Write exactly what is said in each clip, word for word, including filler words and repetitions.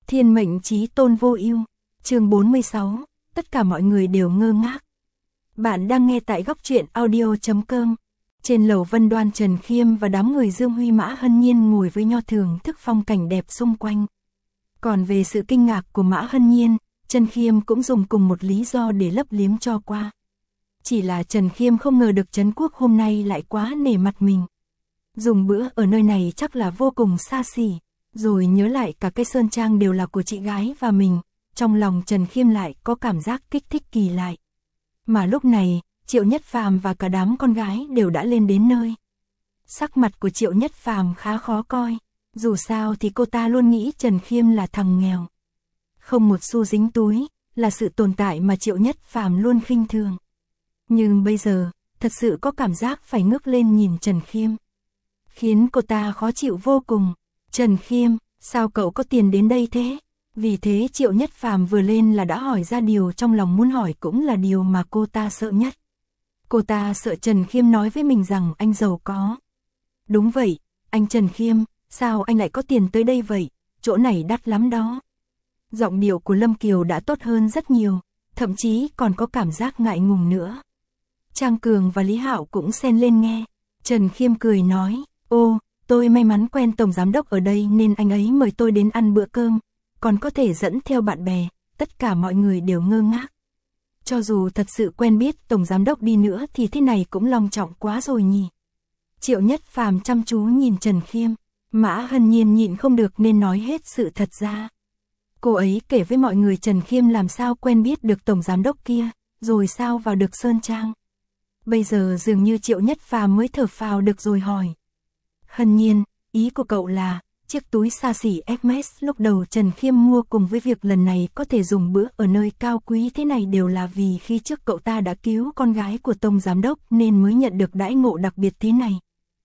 Thiên mệnh chí tôn vô ưu, chương bốn mươi sáu, tất cả mọi người đều ngơ ngác. Bạn đang nghe tại góc truyện audio chấm com. Trên lầu Vân Đoan, Trần Khiêm và đám người Dương Huy Mã Hân Nhiên ngồi với nho thưởng thức phong cảnh đẹp xung quanh. Còn về sự kinh ngạc của Mã Hân Nhiên, Trần Khiêm cũng dùng cùng một lý do để lấp liếm cho qua. Chỉ là Trần Khiêm không ngờ được Trấn Quốc hôm nay lại quá nể mặt mình. Dùng bữa ở nơi này chắc là vô cùng xa xỉ. Rồi nhớ lại cả cái sơn trang đều là của chị gái và mình, trong lòng Trần Khiêm lại có cảm giác kích thích kỳ lạ. Mà lúc này, Triệu Nhất Phàm và cả đám con gái đều đã lên đến nơi. Sắc mặt của Triệu Nhất Phàm khá khó coi, dù sao thì cô ta luôn nghĩ Trần Khiêm là thằng nghèo. Không một xu dính túi, là sự tồn tại mà Triệu Nhất Phàm luôn khinh thường. Nhưng bây giờ, thật sự có cảm giác phải ngước lên nhìn Trần Khiêm. Khiến cô ta khó chịu vô cùng. Trần Khiêm, sao cậu có tiền đến đây thế? Vì thế Triệu Nhất Phàm vừa lên là đã hỏi ra điều trong lòng muốn hỏi, cũng là điều mà cô ta sợ nhất. Cô ta sợ Trần Khiêm nói với mình rằng anh giàu có. Đúng vậy, anh Trần Khiêm, sao anh lại có tiền tới đây vậy? Chỗ này đắt lắm đó. Giọng điệu của Lâm Kiều đã tốt hơn rất nhiều, thậm chí còn có cảm giác ngại ngùng nữa. Trang Cường và Lý Hạo cũng xen lên nghe. Trần Khiêm cười nói, ô, tôi may mắn quen Tổng Giám Đốc ở đây nên anh ấy mời tôi đến ăn bữa cơm, còn có thể dẫn theo bạn bè. Tất cả mọi người đều ngơ ngác. Cho dù thật sự quen biết Tổng Giám Đốc đi nữa thì thế này cũng long trọng quá rồi nhỉ. Triệu Nhất Phàm chăm chú nhìn Trần Khiêm, Mã Hân Nhiên nhịn không được nên nói hết sự thật ra. Cô ấy kể với mọi người Trần Khiêm làm sao quen biết được Tổng Giám Đốc kia, rồi sao vào được Sơn Trang. Bây giờ dường như Triệu Nhất Phàm mới thở phào được rồi hỏi. Hân Nhiên, ý của cậu là, chiếc túi xa xỉ Hermes lúc đầu Trần Khiêm mua cùng với việc lần này có thể dùng bữa ở nơi cao quý thế này đều là vì khi trước cậu ta đã cứu con gái của Tổng Giám Đốc nên mới nhận được đãi ngộ đặc biệt thế này.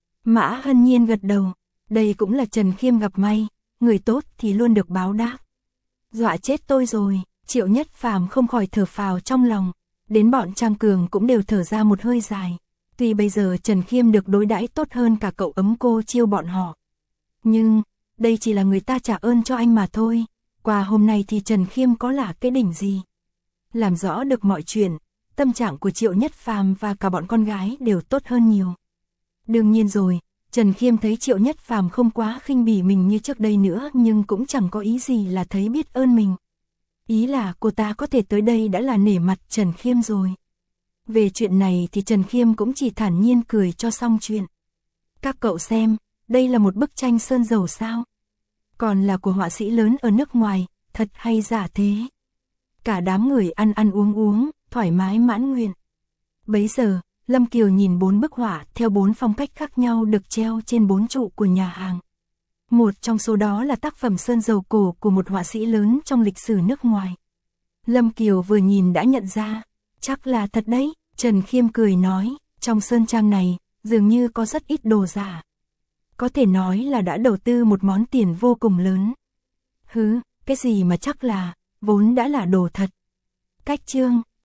Mã Hân Nhiên gật đầu, đây cũng là Trần Khiêm gặp may, người tốt thì luôn được báo đáp. Dọa chết tôi rồi, Triệu Nhất Phàm không khỏi thở phào trong lòng, đến bọn Trang Cường cũng đều thở ra một hơi dài. Tuy bây giờ Trần Khiêm được đối đãi tốt hơn cả cậu ấm cô Chiêu bọn họ. Nhưng, đây chỉ là người ta trả ơn cho anh mà thôi. Qua hôm nay thì Trần Khiêm có là cái đỉnh gì? Làm rõ được mọi chuyện, tâm trạng của Triệu Nhất Phàm và cả bọn con gái đều tốt hơn nhiều. Đương nhiên rồi, Trần Khiêm thấy Triệu Nhất Phàm không quá khinh bỉ mình như trước đây nữa nhưng cũng chẳng có ý gì là thấy biết ơn mình. Ý là cô ta có thể tới đây đã là nể mặt Trần Khiêm rồi. Về chuyện này thì Trần Khiêm cũng chỉ thản nhiên cười cho xong chuyện. Các cậu xem, đây là một bức tranh sơn dầu sao? Còn là của họa sĩ lớn ở nước ngoài, thật hay giả thế? Cả đám người ăn ăn uống uống, thoải mái mãn nguyện. Bấy giờ, Lâm Kiều nhìn bốn bức họa theo bốn phong cách khác nhau được treo trên bốn trụ của nhà hàng. Một trong số đó là tác phẩm sơn dầu cổ của một họa sĩ lớn trong lịch sử nước ngoài. Lâm Kiều vừa nhìn đã nhận ra, chắc là thật đấy. Trần Khiêm cười nói, trong sơn trang này, dường như có rất ít đồ giả. Có thể nói là đã đầu tư một món tiền vô cùng lớn. Hứ, cái gì mà chắc là, vốn đã là đồ thật. Cách chương,